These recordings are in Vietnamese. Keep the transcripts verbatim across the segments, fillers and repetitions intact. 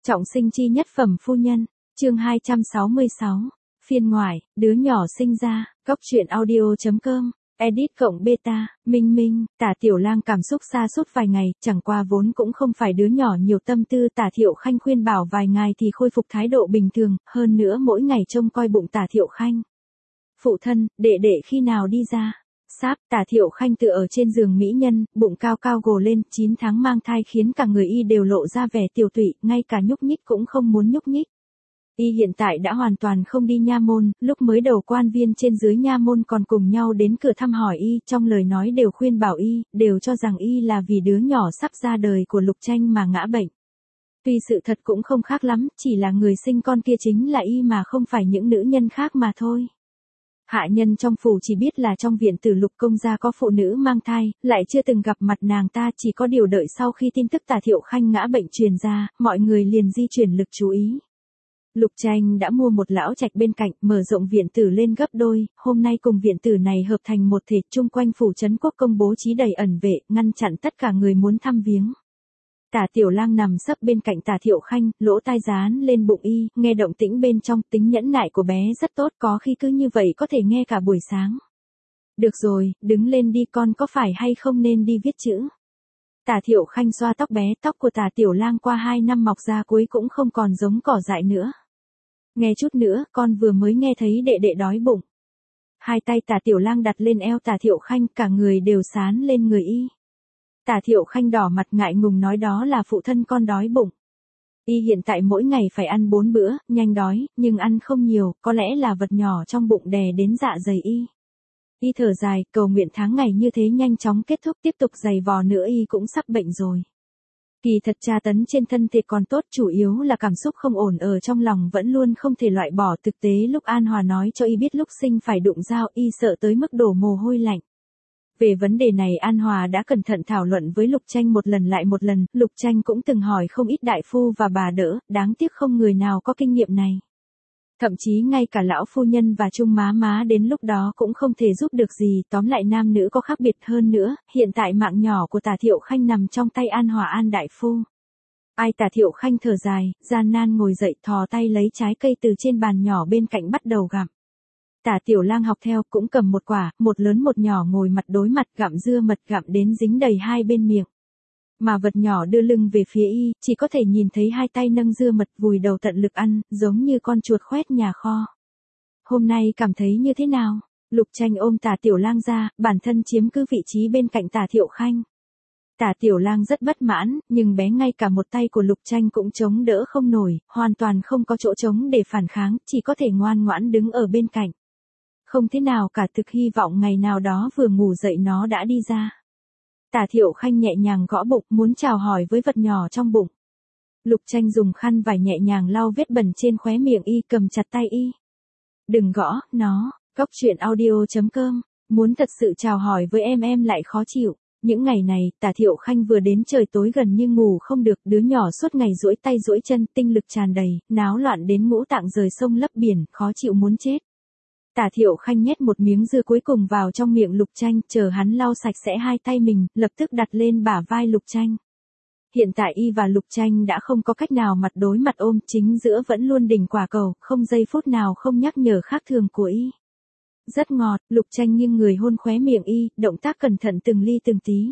Trọng sinh chi nhất phẩm phu nhân, chương hai trăm sáu mươi sáu, phiên ngoại, đứa nhỏ sinh ra, góc truyện audio.com, edit cộng beta, Minh Minh, Tả Tiểu Lang cảm xúc sa sút vài ngày, chẳng qua vốn cũng không phải đứa nhỏ nhiều tâm tư. Tả Thiệu Khanh khuyên bảo vài ngày thì khôi phục thái độ bình thường, hơn nữa mỗi ngày trông coi bụng Tả Thiệu Khanh. Phụ thân, đệ đệ khi nào đi ra? Sáp, Tả Thiệu Khanh tựa ở trên giường mỹ nhân, bụng cao cao gồ lên, chín tháng mang thai khiến cả người y đều lộ ra vẻ tiểu tụy, ngay cả nhúc nhích cũng không muốn nhúc nhích. Y hiện tại đã hoàn toàn không đi nha môn, lúc mới đầu quan viên trên dưới nha môn còn cùng nhau đến cửa thăm hỏi y, trong lời nói đều khuyên bảo y, đều cho rằng y là vì đứa nhỏ sắp ra đời của Lục Tranh mà ngã bệnh. Tuy sự thật cũng không khác lắm, chỉ là người sinh con kia chính là y mà không phải những nữ nhân khác mà thôi. Hạ nhân trong phủ chỉ biết là trong viện tử Lục công gia có phụ nữ mang thai, lại chưa từng gặp mặt nàng ta, chỉ có điều đợi sau khi tin tức Tả Thiệu Khanh ngã bệnh truyền ra, mọi người liền di chuyển lực chú ý. Lục Tranh đã mua một lão trạch bên cạnh, mở rộng viện tử lên gấp đôi, hôm nay cùng viện tử này hợp thành một thể, chung quanh phủ trấn quốc công bố trí đầy ẩn vệ, ngăn chặn tất cả người muốn thăm viếng. Tả Tiểu Lang nằm sấp bên cạnh Tả Thiệu Khanh, lỗ tai dán lên bụng y, nghe động tĩnh bên trong, tính nhẫn nại của bé rất tốt, có khi cứ như vậy có thể nghe cả buổi sáng. Được rồi, đứng lên đi con, có phải hay không nên đi viết chữ. Tả Thiệu Khanh xoa tóc bé, tóc của Tả Tiểu Lang qua hai năm mọc ra cuối cũng không còn giống cỏ dại nữa. Nghe chút nữa, con vừa mới nghe thấy đệ đệ đói bụng. Hai tay Tả Tiểu Lang đặt lên eo Tả Thiệu Khanh, cả người đều sán lên người y. Tả Thiệu Khanh đỏ mặt ngại ngùng nói đó là phụ thân con đói bụng. Y hiện tại mỗi ngày phải ăn bốn bữa, nhanh đói, nhưng ăn không nhiều, có lẽ là vật nhỏ trong bụng đè đến dạ dày y. Y thở dài, cầu nguyện tháng ngày như thế nhanh chóng kết thúc, tiếp tục giày vò nữa y cũng sắp bệnh rồi. Kỳ thật tra tấn trên thân thể còn tốt, chủ yếu là cảm xúc không ổn ở trong lòng vẫn luôn không thể loại bỏ. Thực tế lúc An Hòa nói cho y biết lúc sinh phải đụng dao, y sợ tới mức đổ mồ hôi lạnh. Về vấn đề này An Hòa đã cẩn thận thảo luận với Lục Tranh một lần lại một lần, Lục Tranh cũng từng hỏi không ít đại phu và bà đỡ, đáng tiếc không người nào có kinh nghiệm này. Thậm chí ngay cả lão phu nhân và Trung má má đến lúc đó cũng không thể giúp được gì, tóm lại nam nữ có khác biệt hơn nữa, hiện tại mạng nhỏ của Tả Thiệu Khanh nằm trong tay An Hòa An đại phu. Ai Tả Thiệu Khanh thở dài, gian nan ngồi dậy thò tay lấy trái cây từ trên bàn nhỏ bên cạnh bắt đầu gặm. Tả Tiểu Lang học theo cũng cầm một quả, một lớn một nhỏ ngồi mặt đối mặt gặm dưa mật gặm đến dính đầy hai bên miệng. Mà vật nhỏ đưa lưng về phía y, chỉ có thể nhìn thấy hai tay nâng dưa mật vùi đầu tận lực ăn, giống như con chuột khoét nhà kho. Hôm nay cảm thấy như thế nào? Lục Tranh ôm Tả Tiểu Lang ra, bản thân chiếm cứ vị trí bên cạnh Tả Thiệu Khanh. Tả Tiểu Lang rất bất mãn, nhưng bé ngay cả một tay của Lục Tranh cũng chống đỡ không nổi, hoàn toàn không có chỗ trống để phản kháng, chỉ có thể ngoan ngoãn đứng ở bên cạnh. Không thế nào cả, thực hy vọng ngày nào đó vừa ngủ dậy nó đã đi ra. Tả Thiệu Khanh nhẹ nhàng gõ bụng, muốn chào hỏi với vật nhỏ trong bụng. Lục Tranh dùng khăn vải nhẹ nhàng lau vết bẩn trên khóe miệng y, cầm chặt tay y. Đừng gõ, nó, góc truyện audio.com, muốn thật sự chào hỏi với em em lại khó chịu. Những ngày này, Tả Thiệu Khanh vừa đến trời tối gần như ngủ không được, đứa nhỏ suốt ngày duỗi tay duỗi chân, tinh lực tràn đầy, náo loạn đến ngũ tạng rời sông lấp biển, khó chịu muốn chết. Tả Thiệu Khanh nhét một miếng dưa cuối cùng vào trong miệng Lục Tranh, chờ hắn lau sạch sẽ hai tay mình, lập tức đặt lên bả vai Lục Tranh. Hiện tại y và Lục Tranh đã không có cách nào mặt đối mặt ôm, chính giữa vẫn luôn đỉnh quả cầu, không giây phút nào không nhắc nhở khác thường của y. Rất ngọt, Lục Tranh nghiêng người hôn khóe miệng y, động tác cẩn thận từng ly từng tí.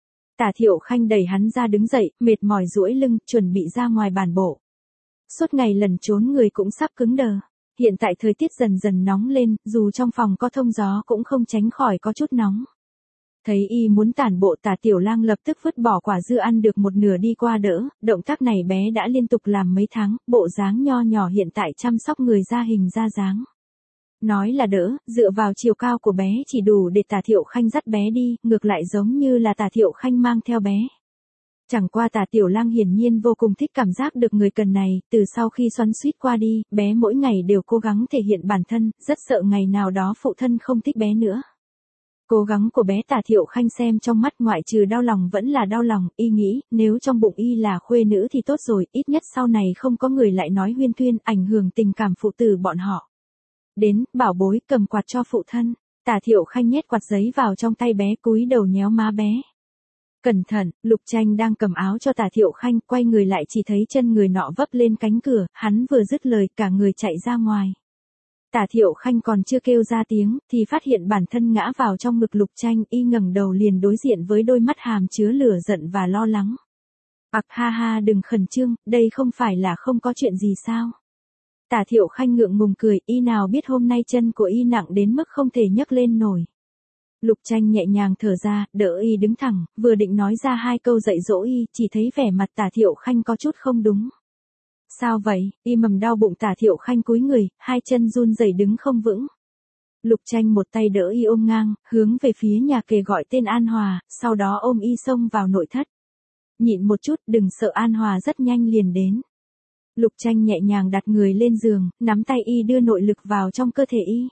Tả Thiệu Khanh đẩy hắn ra đứng dậy, mệt mỏi duỗi lưng, chuẩn bị ra ngoài bàn bộ. Suốt ngày lẩn trốn người cũng sắp cứng đờ. Hiện tại thời tiết dần dần nóng lên, dù trong phòng có thông gió cũng không tránh khỏi có chút nóng. Thấy y muốn tản bộ, Tả Tiểu Lang lập tức vứt bỏ quả dưa ăn được một nửa đi qua đỡ, động tác này bé đã liên tục làm mấy tháng, bộ dáng nho nhỏ hiện tại chăm sóc người ra hình ra dáng. Nói là đỡ, dựa vào chiều cao của bé chỉ đủ để Tả Thiệu Khanh dắt bé đi, ngược lại giống như là Tả Thiệu Khanh mang theo bé. Chẳng qua Tả Tiểu Lang hiển nhiên vô cùng thích cảm giác được người cần này, từ sau khi xoắn xuýt qua đi, bé mỗi ngày đều cố gắng thể hiện bản thân, rất sợ ngày nào đó phụ thân không thích bé nữa. Cố gắng của bé Tả Thiệu Khanh xem trong mắt ngoại trừ đau lòng vẫn là đau lòng, y nghĩ, nếu trong bụng y là khuê nữ thì tốt rồi, ít nhất sau này không có người lại nói huyên thuyên, ảnh hưởng tình cảm phụ tử bọn họ. Đến, bảo bối, cầm quạt cho phụ thân. Tả Thiệu Khanh nhét quạt giấy vào trong tay bé, cúi đầu nhéo má bé. Cẩn thận, Lục Tranh đang cầm áo cho Tả Thiệu Khanh, quay người lại chỉ thấy chân người nọ vấp lên cánh cửa, hắn vừa dứt lời cả người chạy ra ngoài. Tả Thiệu Khanh còn chưa kêu ra tiếng, thì phát hiện bản thân ngã vào trong ngực Lục Tranh, y ngẩng đầu liền đối diện với đôi mắt hàm chứa lửa giận và lo lắng. Ặc ha ha, đừng khẩn trương, đây không phải là không có chuyện gì sao? Tả Thiệu Khanh ngượng ngùng cười, y nào biết hôm nay chân của y nặng đến mức không thể nhấc lên nổi. Lục Tranh nhẹ nhàng thở ra, đỡ y đứng thẳng, vừa định nói ra hai câu dạy dỗ y, chỉ thấy vẻ mặt Tả Thiệu Khanh có chút không đúng. Sao vậy? Y mầm đau bụng. Tả Thiệu Khanh cúi người, hai chân run rẩy đứng không vững. Lục Tranh một tay đỡ y ôm ngang, hướng về phía nhà kề gọi tên An Hòa, sau đó ôm y xông vào nội thất. Nhịn một chút, đừng sợ, An Hòa rất nhanh liền đến. Lục Tranh nhẹ nhàng đặt người lên giường, nắm tay y đưa nội lực vào trong cơ thể y.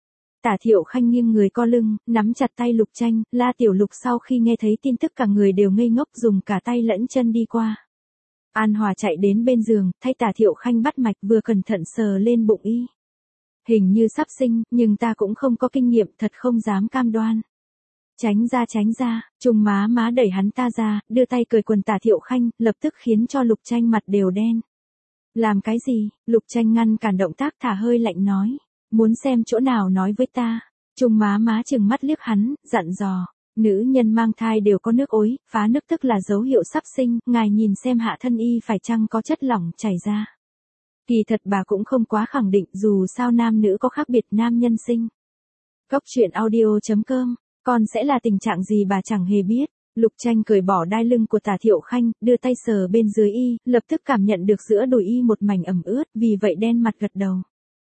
Tả Thiệu Khanh nghiêng người co lưng, nắm chặt tay Lục Tranh, La Tiểu Lục sau khi nghe thấy tin tức cả người đều ngây ngốc, dùng cả tay lẫn chân đi qua. An Hòa chạy đến bên giường, thay Tả Thiệu Khanh bắt mạch, vừa cẩn thận sờ lên bụng y. Hình như sắp sinh, nhưng ta cũng không có kinh nghiệm, thật không dám cam đoan. Tránh ra tránh ra, Trung má má đẩy hắn ta ra, đưa tay cởi quần Tả Thiệu Khanh, lập tức khiến cho Lục Tranh mặt đều đen. Làm cái gì? Lục Tranh ngăn cản động tác, thả hơi lạnh nói. Muốn xem chỗ nào nói với ta. Trung má má chừng mắt liếc hắn, dặn dò. Nữ nhân mang thai đều có nước ối, phá nước tức là dấu hiệu sắp sinh, ngài nhìn xem hạ thân y phải chăng có chất lỏng chảy ra. Kỳ thật bà cũng không quá khẳng định, dù sao nam nữ có khác biệt, nam nhân sinh. Góc truyện audio chấm com, còn sẽ là tình trạng gì bà chẳng hề biết. Lục Tranh cởi bỏ đai lưng của Tả Thiệu Khanh, đưa tay sờ bên dưới y, lập tức cảm nhận được giữa đùi y một mảnh ẩm ướt, vì vậy đen mặt gật đầu.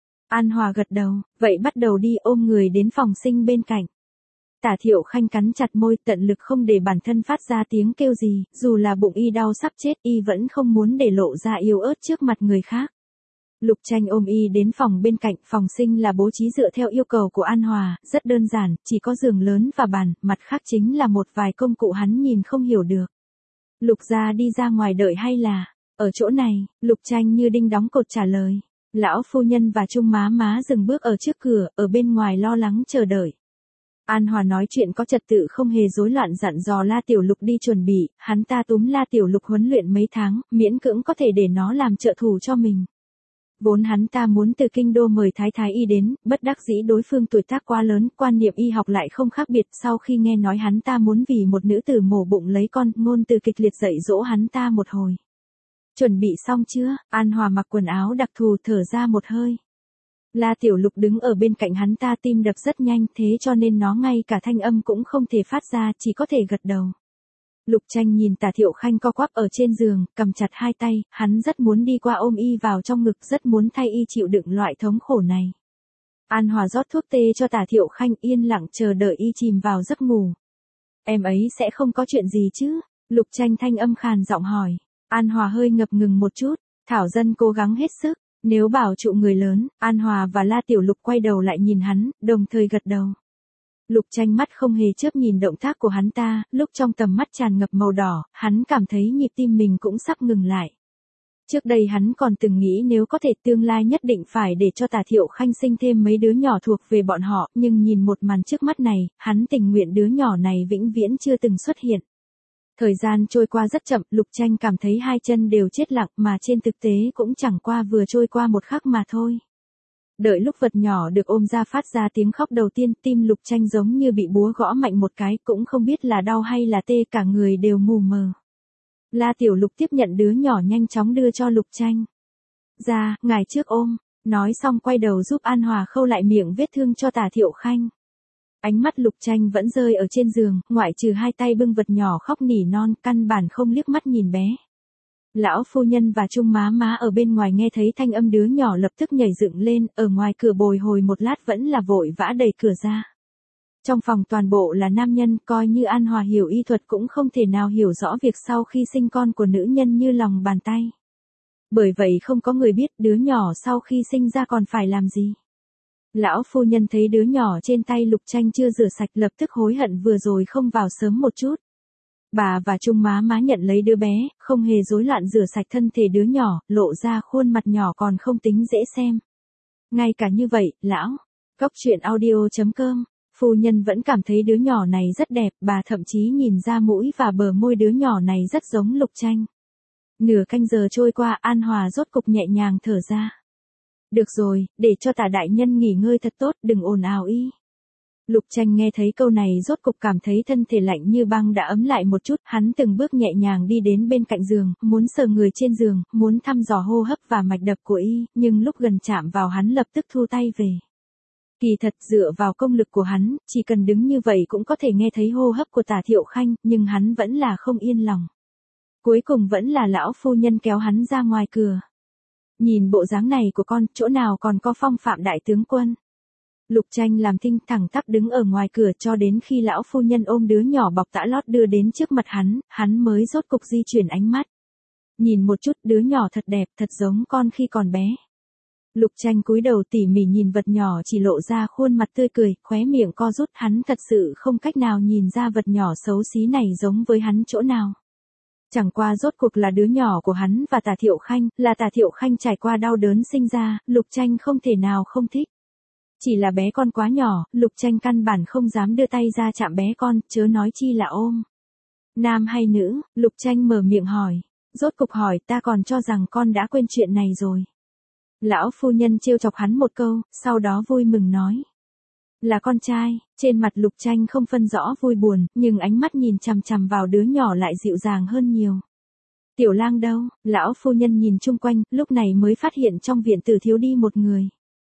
An Hòa gật đầu, vậy bắt đầu đi, ôm người đến phòng sinh bên cạnh. Tả Thiệu Khanh cắn chặt môi, tận lực không để bản thân phát ra tiếng kêu gì, dù là bụng y đau sắp chết, y vẫn không muốn để lộ ra yếu ớt trước mặt người khác. Lục Tranh ôm y đến phòng bên cạnh, phòng sinh là bố trí dựa theo yêu cầu của An Hòa, rất đơn giản, chỉ có giường lớn và bàn, mặt khác chính là một vài công cụ hắn nhìn không hiểu được. Lục gia đi ra ngoài đợi hay là, ở chỗ này? Lục Tranh như đinh đóng cột trả lời. Lão phu nhân và Trung má má dừng bước ở trước cửa, ở bên ngoài lo lắng chờ đợi. An Hòa nói chuyện có trật tự không hề rối loạn, dặn dò La Tiểu Lục đi chuẩn bị, hắn ta túm La Tiểu Lục huấn luyện mấy tháng, miễn cưỡng có thể để nó làm trợ thủ cho mình. Vốn hắn ta muốn từ kinh đô mời Thái Thái Y đến, bất đắc dĩ đối phương tuổi tác quá lớn, quan niệm y học lại không khác biệt, sau khi nghe nói hắn ta muốn vì một nữ tử mổ bụng lấy con, ngôn từ kịch liệt dạy dỗ hắn ta một hồi. Chuẩn bị xong chưa? An Hòa mặc quần áo đặc thù, thở ra một hơi. La Tiểu Lục đứng ở bên cạnh hắn ta, tim đập rất nhanh, thế cho nên nó ngay cả thanh âm cũng không thể phát ra, chỉ có thể gật đầu. Lục Tranh nhìn Tả Thiệu Khanh co quắp ở trên giường, cầm chặt hai tay, hắn rất muốn đi qua ôm y vào trong ngực, rất muốn thay y chịu đựng loại thống khổ này. An Hòa rót thuốc tê cho Tả Thiệu Khanh, yên lặng chờ đợi y chìm vào giấc ngủ. Em ấy sẽ không có chuyện gì chứ? Lục Tranh thanh âm khàn giọng hỏi. An Hòa hơi ngập ngừng một chút, Thảo Dân cố gắng hết sức, nếu bảo trụ người lớn. An Hòa và La Tiểu Lục quay đầu lại nhìn hắn, đồng thời gật đầu. Lục Tranh mắt không hề chớp nhìn động tác của hắn ta, lúc trong tầm mắt tràn ngập màu đỏ, hắn cảm thấy nhịp tim mình cũng sắp ngừng lại. Trước đây hắn còn từng nghĩ nếu có thể tương lai nhất định phải để cho Tả Thiệu Khanh sinh thêm mấy đứa nhỏ thuộc về bọn họ, nhưng nhìn một màn trước mắt này, hắn tình nguyện đứa nhỏ này vĩnh viễn chưa từng xuất hiện. Thời gian trôi qua rất chậm, Lục Tranh cảm thấy hai chân đều chết lặng, mà trên thực tế cũng chẳng qua vừa trôi qua một khắc mà thôi. Đợi lúc vật nhỏ được ôm ra phát ra tiếng khóc đầu tiên, tim Lục Tranh giống như bị búa gõ mạnh một cái, cũng không biết là đau hay là tê, cả người đều mù mờ. La Tiểu Lục tiếp nhận đứa nhỏ nhanh chóng đưa cho Lục Tranh. Ra, ngài trước ôm, nói xong quay đầu giúp An Hòa khâu lại miệng vết thương cho Tả Thiệu Khanh. Ánh mắt Lục Tranh vẫn rơi ở trên giường, ngoại trừ hai tay bưng vật nhỏ khóc nỉ non, căn bản không liếc mắt nhìn bé. Lão phu nhân và Trung má má ở bên ngoài nghe thấy thanh âm đứa nhỏ lập tức nhảy dựng lên, ở ngoài cửa bồi hồi một lát vẫn là vội vã đẩy cửa ra. Trong phòng toàn bộ là nam nhân, coi như An Hòa hiểu y thuật cũng không thể nào hiểu rõ việc sau khi sinh con của nữ nhân như lòng bàn tay. Bởi vậy không có người biết đứa nhỏ sau khi sinh ra còn phải làm gì. Lão phu nhân thấy đứa nhỏ trên tay Lục Tranh chưa rửa sạch, lập tức hối hận vừa rồi không vào sớm một chút. Bà và Trung má má nhận lấy đứa bé, không hề rối loạn rửa sạch thân thể đứa nhỏ, lộ ra khuôn mặt nhỏ còn không tính dễ xem. Ngay cả như vậy, lão, góc truyện audio chấm com Phu nhân vẫn cảm thấy đứa nhỏ này rất đẹp, bà thậm chí nhìn ra mũi và bờ môi đứa nhỏ này rất giống Lục Tranh. Nửa canh giờ trôi qua, An Hòa rốt cục nhẹ nhàng thở ra. Được rồi, để cho Tả đại nhân nghỉ ngơi thật tốt, đừng ồn ào y. Lục Tranh nghe thấy câu này rốt cục cảm thấy thân thể lạnh như băng đã ấm lại một chút, hắn từng bước nhẹ nhàng đi đến bên cạnh giường, muốn sờ người trên giường, muốn thăm dò hô hấp và mạch đập của y, nhưng lúc gần chạm vào hắn lập tức thu tay về. Kỳ thật dựa vào công lực của hắn, chỉ cần đứng như vậy cũng có thể nghe thấy hô hấp của Tả Thiệu Khanh, nhưng hắn vẫn là không yên lòng. Cuối cùng vẫn là lão phu nhân kéo hắn ra ngoài cửa. Nhìn bộ dáng này của con, chỗ nào còn có phong phạm đại tướng quân. Lục Tranh làm thinh thẳng tắp đứng ở ngoài cửa cho đến khi lão phu nhân ôm đứa nhỏ bọc tã lót đưa đến trước mặt hắn, hắn mới rốt cục di chuyển ánh mắt. Nhìn một chút, đứa nhỏ thật đẹp, thật giống con khi còn bé. Lục Tranh cúi đầu tỉ mỉ nhìn vật nhỏ, chỉ lộ ra khuôn mặt tươi cười, khóe miệng co rút, hắn thật sự không cách nào nhìn ra vật nhỏ xấu xí này giống với hắn chỗ nào. Chẳng qua rốt cuộc là đứa nhỏ của hắn và Tả Thiệu Khanh, là Tả Thiệu Khanh trải qua đau đớn sinh ra, Lục Tranh không thể nào không thích. Chỉ là bé con quá nhỏ, Lục Tranh căn bản không dám đưa tay ra chạm bé con, chớ nói chi là ôm. Nam hay nữ, Lục Tranh mở miệng hỏi. Rốt cục hỏi, ta còn cho rằng con đã quên chuyện này rồi. Lão phu nhân trêu chọc hắn một câu, sau đó vui mừng nói. Là con trai, trên mặt Lục Tranh không phân rõ vui buồn, nhưng ánh mắt nhìn chằm chằm vào đứa nhỏ lại dịu dàng hơn nhiều. Tiểu Lang đâu? Lão phu nhân nhìn chung quanh, lúc này mới phát hiện trong viện tử thiếu đi một người.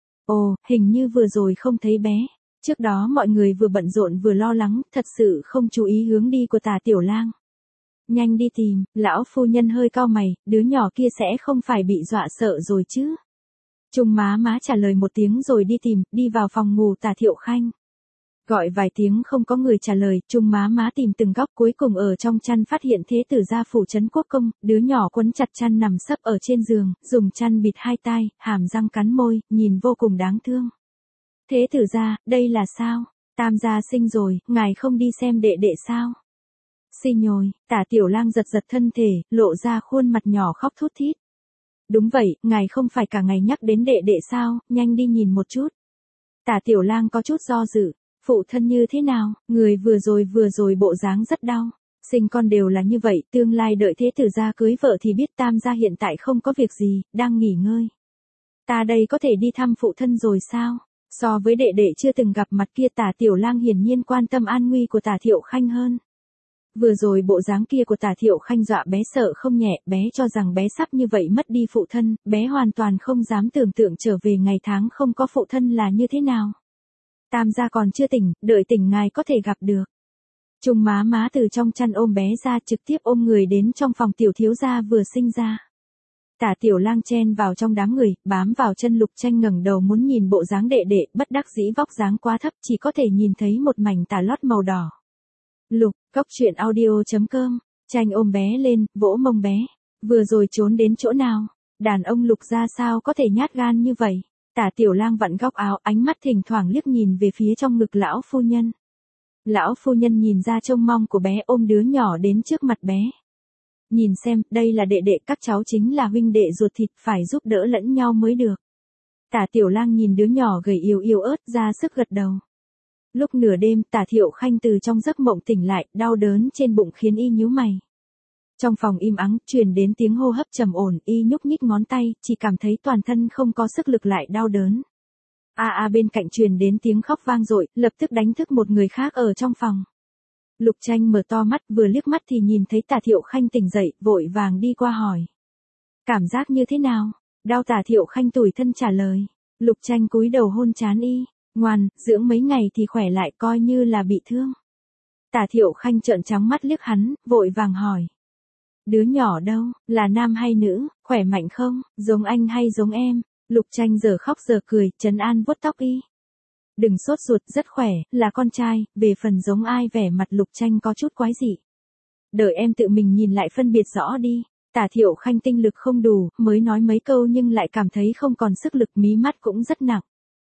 Ồ, hình như vừa rồi không thấy bé. Trước đó mọi người vừa bận rộn vừa lo lắng, thật sự không chú ý hướng đi của Tả Tiểu Lang. Nhanh đi tìm, lão phu nhân hơi cau mày, đứa nhỏ kia sẽ không phải bị dọa sợ rồi chứ. Trung má má trả lời một tiếng rồi đi tìm, đi vào phòng ngủ Tả Thiệu Khanh. Gọi vài tiếng không có người trả lời, Trung má má tìm từng góc, cuối cùng ở trong chăn phát hiện thế tử gia phủ trấn quốc công, đứa nhỏ quấn chặt chăn nằm sấp ở trên giường, dùng chăn bịt hai tai, hàm răng cắn môi, nhìn vô cùng đáng thương. Thế tử gia, đây là sao? Tam gia sinh rồi, ngài không đi xem đệ đệ sao? Xì nhồi, Tả Tiểu Lang giật giật thân thể, lộ ra khuôn mặt nhỏ khóc thút thít. Đúng vậy, ngài không phải cả ngày nhắc đến đệ đệ sao, nhanh đi nhìn một chút. Tả Tiểu Lang có chút do dự, phụ thân như thế nào, người vừa rồi vừa rồi bộ dáng rất đau. Sinh con đều là như vậy, tương lai đợi thế tử gia cưới vợ thì biết tam gia hiện tại không có việc gì, đang nghỉ ngơi. Ta đây có thể đi thăm phụ thân rồi sao? So với đệ đệ chưa từng gặp mặt kia, Tả Tiểu Lang hiển nhiên quan tâm an nguy của Tả Thiệu Khanh hơn. Vừa rồi bộ dáng kia của Tả Thiệu Khanh dọa bé sợ không nhẹ, bé cho rằng bé sắp như vậy mất đi phụ thân, bé hoàn toàn không dám tưởng tượng trở về ngày tháng không có phụ thân là như thế nào. Tam gia còn chưa tỉnh, đợi tỉnh ngài có thể gặp được. Trung má má từ trong chăn ôm bé ra, trực tiếp ôm người đến trong phòng tiểu thiếu gia vừa sinh ra. Tả Tiểu Lang chen vào trong đám người, bám vào chân Lục Tranh, ngẩng đầu muốn nhìn bộ dáng đệ đệ, bất đắc dĩ vóc dáng quá thấp, chỉ có thể nhìn thấy một mảnh tà lót màu đỏ. Lục, góc truyện audio chấm com, Tranh ôm bé lên, vỗ mông bé. Vừa rồi trốn đến chỗ nào? Đàn ông Lục ra sao có thể nhát gan như vậy? Tả Tiểu Lang vặn góc áo, ánh mắt thỉnh thoảng liếc nhìn về phía trong ngực lão phu nhân. Lão phu nhân nhìn ra trông mong của bé, ôm đứa nhỏ đến trước mặt bé. Nhìn xem, đây là đệ đệ, các cháu chính là huynh đệ ruột thịt, phải giúp đỡ lẫn nhau mới được. Tả Tiểu Lang nhìn đứa nhỏ gầy yếu yếu ớt, ra sức gật đầu. Lúc nửa đêm, Tả Thiệu Khanh từ trong giấc mộng tỉnh lại, đau đớn trên bụng khiến y nhíu mày. Trong phòng im ắng, truyền đến tiếng hô hấp trầm ổn, y nhúc nhích ngón tay, chỉ cảm thấy toàn thân không có sức lực lại đau đớn. A a bên cạnh truyền đến tiếng khóc vang dội, lập tức đánh thức một người khác ở trong phòng. Lục Tranh mở to mắt, vừa liếc mắt thì nhìn thấy Tả Thiệu Khanh tỉnh dậy, vội vàng đi qua hỏi. Cảm giác như thế nào? Đau? Tả Thiệu Khanh tủi thân trả lời. Lục Tranh cúi đầu hôn trán y. Ngoan, dưỡng mấy ngày thì khỏe lại, coi như là bị thương. Tả Thiệu Khanh trợn trắng mắt liếc hắn, vội vàng hỏi. Đứa nhỏ đâu, là nam hay nữ, khỏe mạnh không, giống anh hay giống em? Lục Tranh giờ khóc giờ cười, trấn an vuốt tóc y. Đừng sốt ruột, rất khỏe, là con trai, về phần giống ai, vẻ mặt Lục Tranh có chút quái dị. Đợi em tự mình nhìn lại phân biệt rõ đi. Tả Thiệu Khanh tinh lực không đủ, mới nói mấy câu nhưng lại cảm thấy không còn sức lực, mí mắt cũng rất nặng.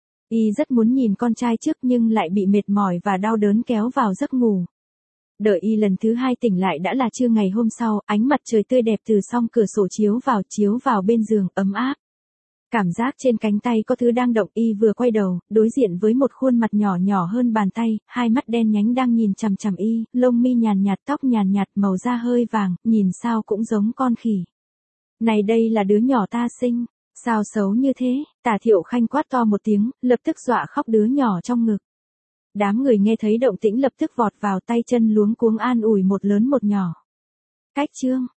Y rất muốn nhìn con trai trước nhưng lại bị mệt mỏi và đau đớn kéo vào giấc ngủ. Đợi y lần thứ hai tỉnh lại đã là trưa ngày hôm sau, ánh mặt trời tươi đẹp từ song cửa sổ chiếu vào, chiếu vào bên giường, ấm áp. Cảm giác trên cánh tay có thứ đang động, y vừa quay đầu, đối diện với một khuôn mặt nhỏ nhỏ hơn bàn tay, hai mắt đen nhánh đang nhìn chằm chằm y, lông mi nhàn nhạt, tóc nhàn nhạt, màu da hơi vàng, nhìn sao cũng giống con khỉ. Này đây là đứa nhỏ ta sinh, sao xấu như thế, Tả Thiệu Khanh quát to một tiếng, lập tức dọa khóc đứa nhỏ trong ngực. Đám người nghe thấy động tĩnh lập tức vọt vào, tay chân luống cuống an ủi một lớn một nhỏ. Cách chương